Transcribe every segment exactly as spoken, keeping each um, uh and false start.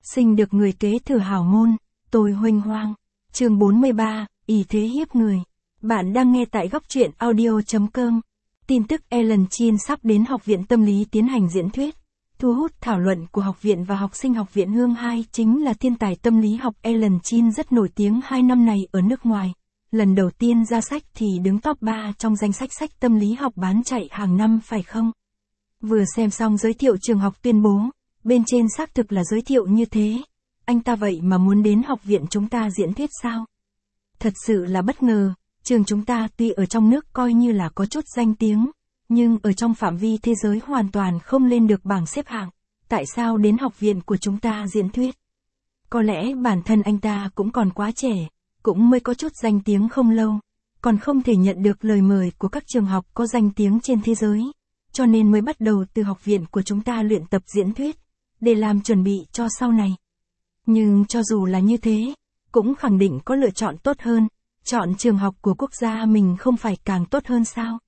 Sinh được người kế thừa hào môn, tôi huênh hoang. Chương bốn mươi ba, ý thế hiếp người. Bạn đang nghe tại góc truyện audio chấm com. Tin tức Ellen Chin sắp đến Học viện Tâm lý tiến hành diễn thuyết. Thu hút thảo luận của học viện và học sinh Học viện Hương hai chính là thiên tài tâm lý học Ellen Chin rất nổi tiếng hai năm này ở nước ngoài. Lần đầu tiên ra sách thì đứng top ba trong danh sách sách tâm lý học bán chạy hàng năm phải không? Vừa xem xong giới thiệu trường học tuyên bố, bên trên xác thực là giới thiệu như thế. Anh ta vậy mà muốn đến học viện chúng ta diễn thuyết sao? Thật sự là bất ngờ, trường chúng ta tuy ở trong nước coi như là có chút danh tiếng, nhưng ở trong phạm vi thế giới hoàn toàn không lên được bảng xếp hạng. Tại sao đến học viện của chúng ta diễn thuyết? Có lẽ bản thân anh ta cũng còn quá trẻ, cũng mới có chút danh tiếng không lâu, còn không thể nhận được lời mời của các trường học có danh tiếng trên thế giới, cho nên mới bắt đầu từ học viện của chúng ta luyện tập diễn thuyết, để làm chuẩn bị cho sau này. Nhưng cho dù là như thế, cũng khẳng định có lựa chọn tốt hơn, chọn trường học của quốc gia mình không phải càng tốt hơn sao?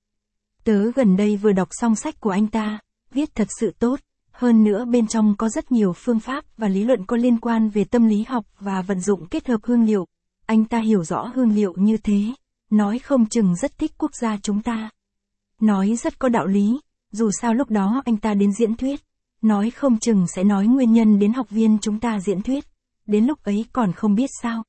Tớ gần đây vừa đọc xong sách của anh ta, viết thật sự tốt, hơn nữa bên trong có rất nhiều phương pháp và lý luận có liên quan về tâm lý học và vận dụng kết hợp hương liệu. Anh ta hiểu rõ hương liệu như thế, nói không chừng rất thích quốc gia chúng ta. Nói rất có đạo lý, dù sao lúc đó anh ta đến diễn thuyết, nói không chừng sẽ nói nguyên nhân đến học viên chúng ta diễn thuyết, đến lúc ấy còn không biết sao.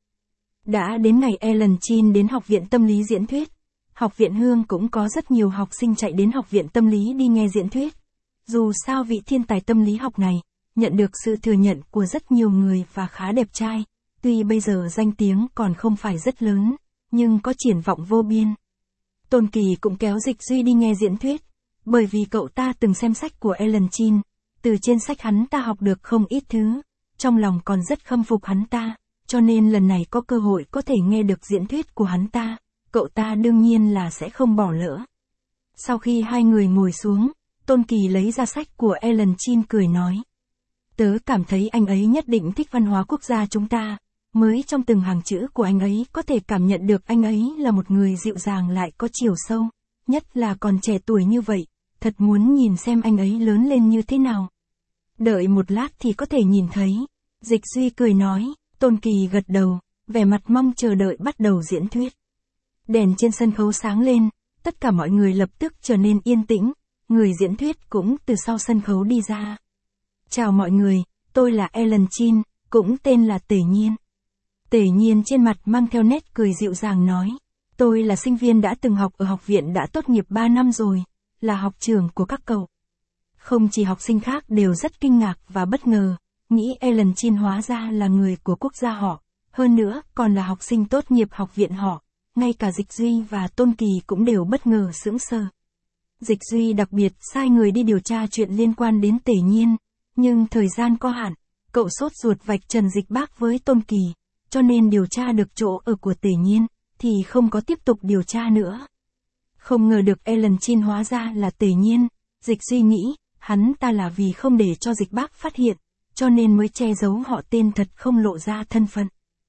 Đã đến ngày Ellen Chin đến học viện tâm lý diễn thuyết, Học viện Hương cũng có rất nhiều học sinh chạy đến học viện tâm lý đi nghe diễn thuyết. Dù sao vị thiên tài tâm lý học này, nhận được sự thừa nhận của rất nhiều người và khá đẹp trai, tuy bây giờ danh tiếng còn không phải rất lớn, nhưng có triển vọng vô biên. Tôn Kỳ cũng kéo Dịch Duy đi nghe diễn thuyết, bởi vì cậu ta từng xem sách của Ellen Chin, từ trên sách hắn ta học được không ít thứ, trong lòng còn rất khâm phục hắn ta, cho nên lần này có cơ hội có thể nghe được diễn thuyết của hắn ta, cậu ta đương nhiên là sẽ không bỏ lỡ. Sau khi hai người ngồi xuống, Tôn Kỳ lấy ra sách của Ellen Chin cười nói. Tớ cảm thấy anh ấy nhất định thích văn hóa quốc gia chúng ta, mới trong từng hàng chữ của anh ấy có thể cảm nhận được anh ấy là một người dịu dàng lại có chiều sâu, nhất là còn trẻ tuổi như vậy, thật muốn nhìn xem anh ấy lớn lên như thế nào. Đợi một lát thì có thể nhìn thấy. Dịch Duy cười nói, Tôn Kỳ gật đầu, vẻ mặt mong chờ đợi bắt đầu diễn thuyết. Đèn trên sân khấu sáng lên, tất cả mọi người lập tức trở nên yên tĩnh, người diễn thuyết cũng từ sau sân khấu đi ra. Chào mọi người, tôi là Ellen Chin, cũng tên là Tề Nhiên. Tề Nhiên trên mặt mang theo nét cười dịu dàng nói, tôi là sinh viên đã từng học ở học viện đã tốt nghiệp ba năm rồi, là học trưởng của các cậu. Không chỉ học sinh khác đều rất kinh ngạc và bất ngờ, nghĩ Ellen Chin hóa ra là người của quốc gia họ, hơn nữa còn là học sinh tốt nghiệp học viện họ, ngay cả Dịch Duy và Tôn Kỳ cũng đều bất ngờ sững sờ. Dịch Duy đặc biệt sai người đi điều tra chuyện liên quan đến Tề Nhiên, nhưng thời gian có hạn, cậu sốt ruột vạch trần Dịch Bác với Tôn Kỳ, cho nên điều tra được chỗ ở của Tề Nhiên, thì không có tiếp tục điều tra nữa. Không ngờ được Ellen Chin hóa ra là Tề Nhiên, Dịch Duy nghĩ, hắn ta là vì không để cho Dịch Bác phát hiện, cho nên mới che giấu họ tên thật không lộ ra thân phận.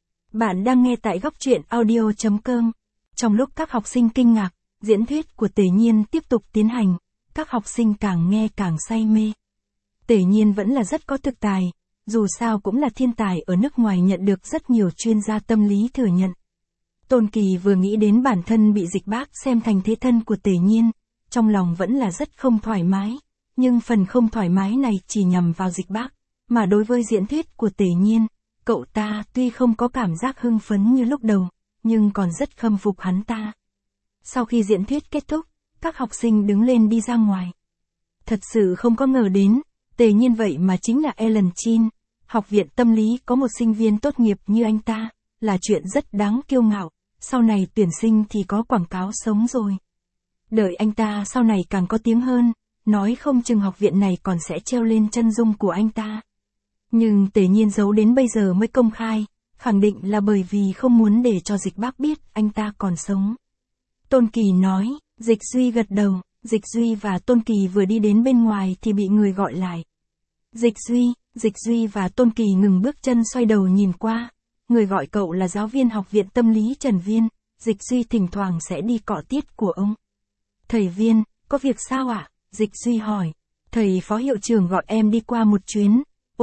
Bạn đang nghe tại góc truyện audio chấm com. Trong lúc các học sinh kinh ngạc, diễn thuyết của Tề Nhiên tiếp tục tiến hành, các học sinh càng nghe càng say mê. Tề Nhiên vẫn là rất có thực tài, dù sao cũng là thiên tài ở nước ngoài nhận được rất nhiều chuyên gia tâm lý thừa nhận. Tôn Kỳ vừa nghĩ đến bản thân bị Dịch Bác xem thành thế thân của Tề Nhiên, trong lòng vẫn là rất không thoải mái, nhưng phần không thoải mái này chỉ nhằm vào Dịch Bác, mà đối với diễn thuyết của Tề Nhiên, cậu ta tuy không có cảm giác hưng phấn như lúc đầu, nhưng còn rất khâm phục hắn ta. Sau khi diễn thuyết kết thúc, các học sinh đứng lên đi ra ngoài. Thật sự không có ngờ đến, Tề Nhiên vậy mà chính là Ellen Chin, học viện tâm lý có một sinh viên tốt nghiệp như anh ta, là chuyện rất đáng kiêu ngạo, sau này tuyển sinh thì có quảng cáo sống rồi. Đợi anh ta sau này càng có tiếng hơn, nói không chừng học viện này còn sẽ treo lên chân dung của anh ta. Nhưng Tề Nhiên giấu đến bây giờ mới công khai, khẳng định là bởi vì không muốn để cho Dịch Bác biết anh ta còn sống. Tôn Kỳ nói, Dịch Duy gật đầu, Dịch Duy và Tôn Kỳ vừa đi đến bên ngoài thì bị người gọi lại. Dịch Duy, Dịch Duy và Tôn Kỳ ngừng bước chân xoay đầu nhìn qua, người gọi cậu là giáo viên học viện tâm lý Trần Viên, Dịch Duy thỉnh thoảng sẽ đi cọ tiết của ông. Thầy Viên, có việc sao ạ? Dịch Duy hỏi, thầy phó hiệu trưởng gọi em đi qua một chuyến. Ồ,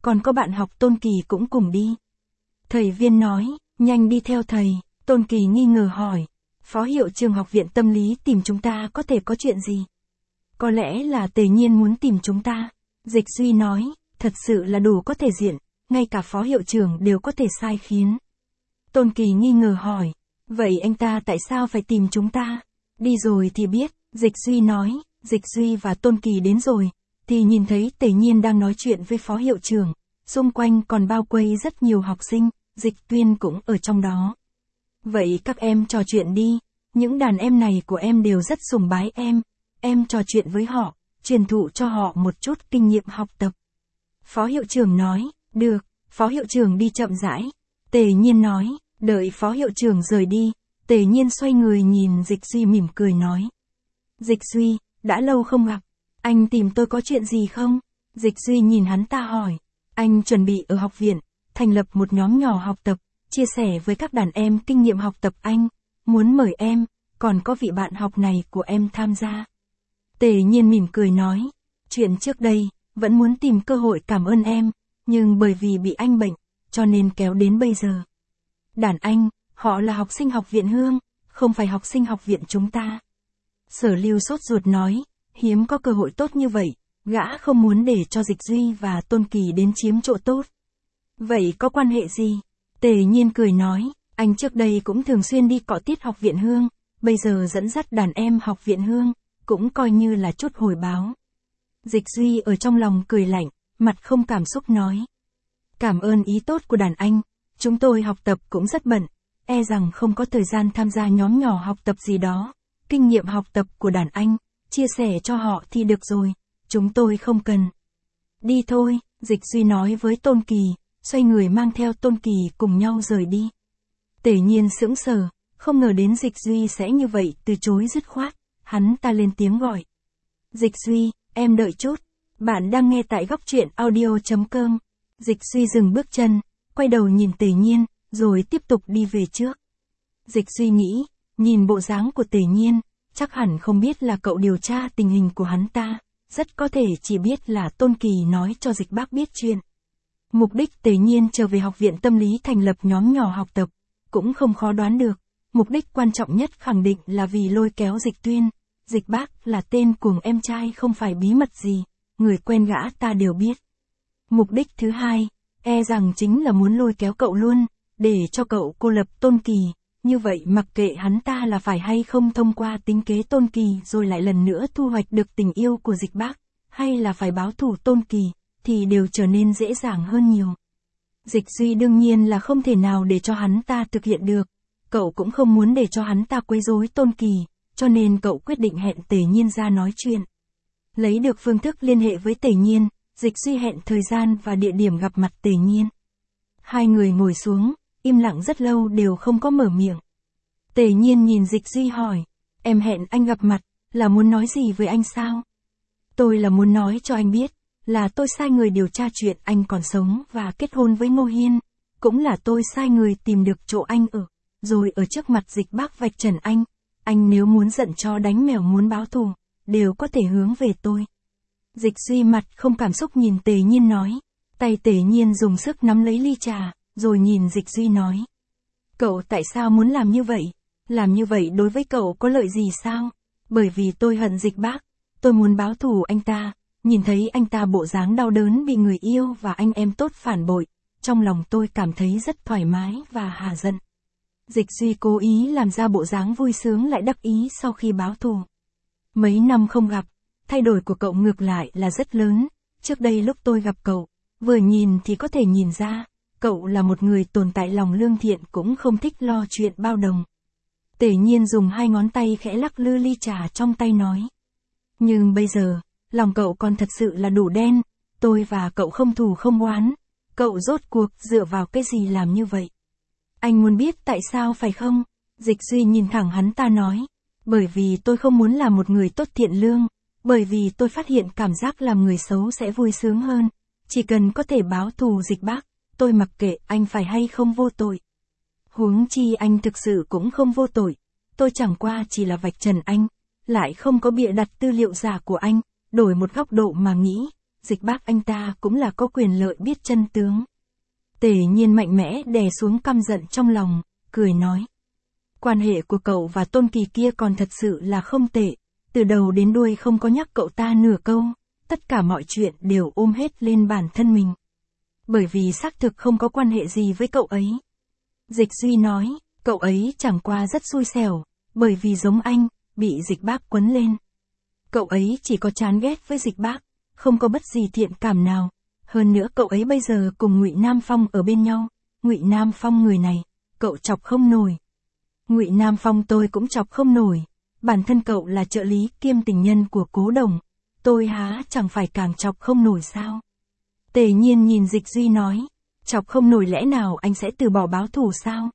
còn có bạn học Tôn Kỳ cũng cùng đi. Thầy Viên nói, nhanh đi theo thầy. Tôn Kỳ nghi ngờ hỏi, phó hiệu trưởng học viện tâm lý tìm chúng ta có thể có chuyện gì? Có lẽ là Tề Nhiên muốn tìm chúng ta. Dịch Duy nói, thật sự là đủ có thể diện, ngay cả phó hiệu trưởng đều có thể sai khiến. Tôn Kỳ nghi ngờ hỏi, vậy anh ta tại sao phải tìm chúng ta? Đi rồi thì biết, Dịch Duy nói. Dịch Duy và Tôn Kỳ đến rồi, thì nhìn thấy Tề Nhiên đang nói chuyện với phó hiệu trưởng, xung quanh còn bao quây rất nhiều học sinh, Dịch Tuyên cũng ở trong đó. Vậy các em trò chuyện đi, những đàn em này của em đều rất sùng bái em, em trò chuyện với họ, truyền thụ cho họ một chút kinh nghiệm học tập. Phó hiệu trưởng nói, được, phó hiệu trưởng đi chậm rãi. Tề Nhiên nói, đợi phó hiệu trưởng rời đi, Tề Nhiên xoay người nhìn Dịch Duy mỉm cười nói. Dịch Duy, đã lâu không gặp, anh tìm tôi có chuyện gì không? Dịch Duy nhìn hắn ta hỏi, anh chuẩn bị ở học viện, thành lập một nhóm nhỏ học tập, chia sẻ với các đàn em kinh nghiệm học tập anh, muốn mời em, còn có vị bạn học này của em tham gia. Tề Nhiên mỉm cười nói, chuyện trước đây, vẫn muốn tìm cơ hội cảm ơn em, nhưng bởi vì bị anh bệnh, cho nên kéo đến bây giờ. Đàn anh, họ là học sinh học viện Hương, không phải học sinh học viện chúng ta. Sở Lưu sốt ruột nói, hiếm có cơ hội tốt như vậy, gã không muốn để cho Dịch Duy và Tôn Kỳ đến chiếm chỗ tốt. Vậy có quan hệ gì? Tề Nhiên cười nói, anh trước đây cũng thường xuyên đi cọ tiết học viện Hương, bây giờ dẫn dắt đàn em học viện Hương, cũng coi như là chút hồi báo. Dịch Duy ở trong lòng cười lạnh, mặt không cảm xúc nói. Cảm ơn ý tốt của đàn anh, chúng tôi học tập cũng rất bận, e rằng không có thời gian tham gia nhóm nhỏ học tập gì đó. Kinh nghiệm học tập của đàn anh, chia sẻ cho họ thì được rồi, chúng tôi không cần. Đi thôi, Dịch Duy nói với Tôn Kỳ, xoay người mang theo Tôn Kỳ cùng nhau rời đi. Tề Nhiên sững sờ, không ngờ đến Dịch Duy sẽ như vậy từ chối dứt khoát, hắn ta lên tiếng gọi. Dịch Duy, em đợi chút, bạn đang nghe tại góc truyện audio chấm com. Dịch Duy dừng bước chân, quay đầu nhìn Tề Nhiên, rồi tiếp tục đi về trước. Dịch Duy nghĩ, nhìn bộ dáng của Tề Nhiên, chắc hẳn không biết là cậu điều tra tình hình của hắn ta, rất có thể chỉ biết là Tôn Kỳ nói cho Dịch Bác biết chuyện. Mục đích Tề Nhiên trở về học viện tâm lý thành lập nhóm nhỏ học tập, cũng không khó đoán được, mục đích quan trọng nhất khẳng định là vì lôi kéo Dịch Tuyên. Dịch Bác là tên cuồng em trai không phải bí mật gì, người quen gã ta đều biết. Mục đích thứ hai, e rằng chính là muốn lôi kéo cậu luôn, để cho cậu cô lập Tôn Kỳ. Như vậy mặc kệ hắn ta là phải hay không thông qua tính kế Tôn Kỳ rồi lại lần nữa thu hoạch được tình yêu của Dịch Bác, hay là phải báo thù Tôn Kỳ, thì đều trở nên dễ dàng hơn nhiều. Dịch Duy đương nhiên là không thể nào để cho hắn ta thực hiện được, cậu cũng không muốn để cho hắn ta quấy rối Tôn Kỳ, cho nên cậu quyết định hẹn Tề Nhiên ra nói chuyện. Lấy được phương thức liên hệ với Tề Nhiên, Dịch Duy hẹn thời gian và địa điểm gặp mặt Tề Nhiên. Hai người ngồi xuống, im lặng rất lâu đều không có mở miệng. Tề Nhiên nhìn Dịch Duy hỏi, em hẹn anh gặp mặt, là muốn nói gì với anh sao? Tôi là muốn nói cho anh biết, là tôi sai người điều tra chuyện anh còn sống và kết hôn với Ngô Hiên, cũng là tôi sai người tìm được chỗ anh ở, rồi ở trước mặt Dịch Bác vạch trần anh, anh nếu muốn giận chó đánh mèo muốn báo thù, đều có thể hướng về tôi. Dịch Duy mặt không cảm xúc nhìn Tề Nhiên nói, tay Tề Nhiên dùng sức nắm lấy ly trà, rồi nhìn Dịch Duy nói. Cậu tại sao muốn làm như vậy? Làm như vậy đối với cậu có lợi gì sao? Bởi vì tôi hận Dịch Bác, tôi muốn báo thù anh ta, nhìn thấy anh ta bộ dáng đau đớn bị người yêu và anh em tốt phản bội, trong lòng tôi cảm thấy rất thoải mái và hả giận. Dịch Duy cố ý làm ra bộ dáng vui sướng lại đắc ý sau khi báo thù. Mấy năm không gặp, thay đổi của cậu ngược lại là rất lớn, trước đây lúc tôi gặp cậu, vừa nhìn thì có thể nhìn ra, cậu là một người tồn tại lòng lương thiện cũng không thích lo chuyện bao đồng. Tề Nhiên dùng hai ngón tay khẽ lắc lư ly trà trong tay nói. Nhưng bây giờ, lòng cậu còn thật sự là đủ đen, tôi và cậu không thù không oán, cậu rốt cuộc dựa vào cái gì làm như vậy? Anh muốn biết tại sao phải không? Dịch Duy nhìn thẳng hắn ta nói. Bởi vì tôi không muốn là một người tốt thiện lương, bởi vì tôi phát hiện cảm giác làm người xấu sẽ vui sướng hơn, chỉ cần có thể báo thù Dịch Bác, tôi mặc kệ anh phải hay không vô tội. Huống chi anh thực sự cũng không vô tội, tôi chẳng qua chỉ là vạch trần anh, lại không có bịa đặt tư liệu giả của anh, đổi một góc độ mà nghĩ, Dịch Bác anh ta cũng là có quyền lợi biết chân tướng. Tề Nhiên mạnh mẽ đè xuống căm giận trong lòng, cười nói. Quan hệ của cậu và Tôn Kỳ kia còn thật sự là không tệ, từ đầu đến đuôi không có nhắc cậu ta nửa câu, tất cả mọi chuyện đều ôm hết lên bản thân mình. Bởi vì xác thực không có quan hệ gì với cậu ấy. Dịch Duy nói, cậu ấy chẳng qua rất xui xẻo, bởi vì giống anh, bị Dịch Bác quấn lên. Cậu ấy chỉ có chán ghét với Dịch Bác, không có bất gì thiện cảm nào. Hơn nữa cậu ấy bây giờ cùng Ngụy Nam Phong ở bên nhau, Ngụy Nam Phong người này, cậu chọc không nổi. Ngụy Nam Phong tôi cũng chọc không nổi, bản thân cậu là trợ lý kiêm tình nhân của Cố Đồng, tôi há chẳng phải càng chọc không nổi sao? Tề Nhiên nhìn Dịch Duy nói, chọc không nổi lẽ nào anh sẽ từ bỏ báo thù sao?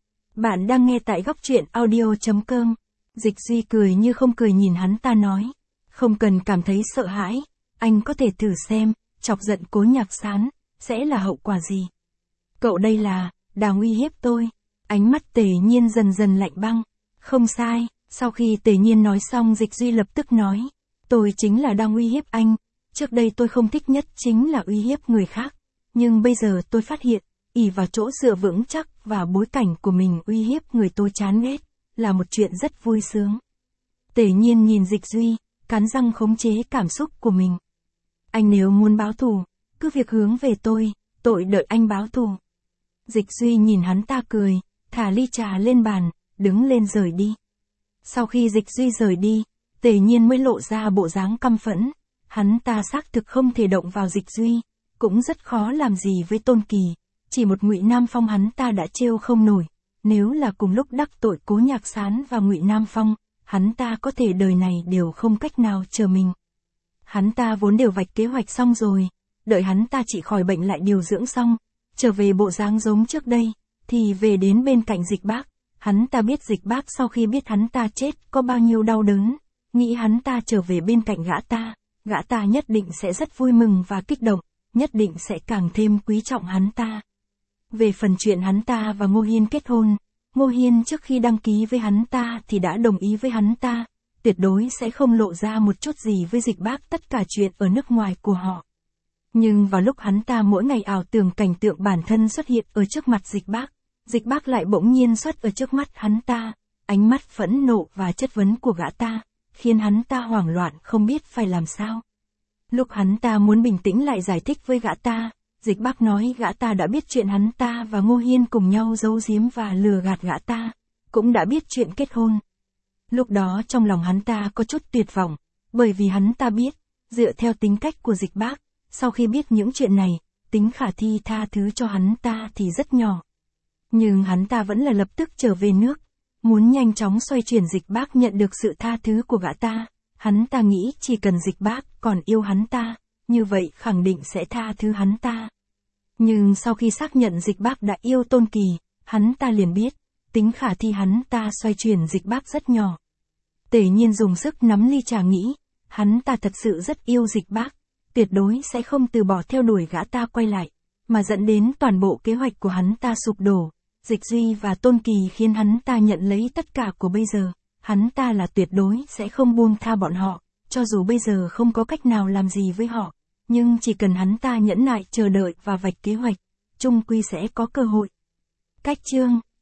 Bạn đang nghe tại góc truyện audio.com. Dịch Duy cười như không cười nhìn hắn ta nói, không cần cảm thấy sợ hãi, anh có thể thử xem, chọc giận Cố Nhạc Sán, sẽ là hậu quả gì? Cậu đây là, đang uy hiếp tôi. Ánh mắt Tề Nhiên dần dần lạnh băng. Không sai, sau khi Tề Nhiên nói xong Dịch Duy lập tức nói, tôi chính là đang uy hiếp anh, trước đây tôi không thích nhất chính là uy hiếp người khác, nhưng bây giờ tôi phát hiện, ỷ vào chỗ dựa vững chắc và bối cảnh của mình uy hiếp người tôi chán ghét, là một chuyện rất vui sướng. Tề Nhiên nhìn Dịch Duy, cắn răng khống chế cảm xúc của mình. Anh nếu muốn báo thù, cứ việc hướng về tôi, tôi đợi anh báo thù. Dịch Duy nhìn hắn ta cười, thả ly trà lên bàn, đứng lên rời đi. Sau khi Dịch Duy rời đi, Tề Nhiên mới lộ ra bộ dáng căm phẫn. Hắn ta xác thực không thể động vào Dịch Duy, cũng rất khó làm gì với Tôn Kỳ. Chỉ một Ngụy Nam Phong hắn ta đã trêu không nổi. Nếu là cùng lúc đắc tội Cố Nhạc Sán và Ngụy Nam Phong, hắn ta có thể đời này đều không cách nào chờ mình. Hắn ta vốn đều vạch kế hoạch xong rồi, đợi hắn ta trị khỏi bệnh lại điều dưỡng xong, trở về bộ dáng giống trước đây, thì về đến bên cạnh Dịch Bác. Hắn ta biết Dịch Bác sau khi biết hắn ta chết có bao nhiêu đau đớn, nghĩ hắn ta trở về bên cạnh gã ta, gã ta nhất định sẽ rất vui mừng và kích động, nhất định sẽ càng thêm quý trọng hắn ta. Về phần chuyện hắn ta và Ngô Hiên kết hôn, Ngô Hiên trước khi đăng ký với hắn ta thì đã đồng ý với hắn ta, tuyệt đối sẽ không lộ ra một chút gì với Dịch Bác tất cả chuyện ở nước ngoài của họ. Nhưng vào lúc hắn ta mỗi ngày ảo tưởng cảnh tượng bản thân xuất hiện ở trước mặt Dịch Bác, Dịch Bác lại bỗng nhiên xuất ở trước mắt hắn ta, ánh mắt phẫn nộ và chất vấn của gã ta, khiến hắn ta hoảng loạn không biết phải làm sao. Lúc hắn ta muốn bình tĩnh lại giải thích với gã ta, Dịch Bác nói gã ta đã biết chuyện hắn ta và Ngô Hiên cùng nhau giấu giếm và lừa gạt gã ta, cũng đã biết chuyện kết hôn. Lúc đó trong lòng hắn ta có chút tuyệt vọng, bởi vì hắn ta biết, dựa theo tính cách của Dịch Bác, sau khi biết những chuyện này, tính khả thi tha thứ cho hắn ta thì rất nhỏ. Nhưng hắn ta vẫn là lập tức trở về nước, muốn nhanh chóng xoay chuyển Dịch Bác nhận được sự tha thứ của gã ta. Hắn ta nghĩ chỉ cần Dịch Bác còn yêu hắn ta, như vậy khẳng định sẽ tha thứ hắn ta. Nhưng sau khi xác nhận Dịch Bác đã yêu Tôn Kỳ, hắn ta liền biết, tính khả thi hắn ta xoay chuyển Dịch Bác rất nhỏ. Tề Nhiên dùng sức nắm ly trà nghĩ, hắn ta thật sự rất yêu Dịch Bác, tuyệt đối sẽ không từ bỏ theo đuổi gã ta quay lại, mà dẫn đến toàn bộ kế hoạch của hắn ta sụp đổ. Dịch Duy và Tôn Kỳ khiến hắn ta nhận lấy tất cả của bây giờ, hắn ta là tuyệt đối sẽ không buông tha bọn họ, cho dù bây giờ không có cách nào làm gì với họ, nhưng chỉ cần hắn ta nhẫn nại chờ đợi và vạch kế hoạch, chung quy sẽ có cơ hội. Cách chương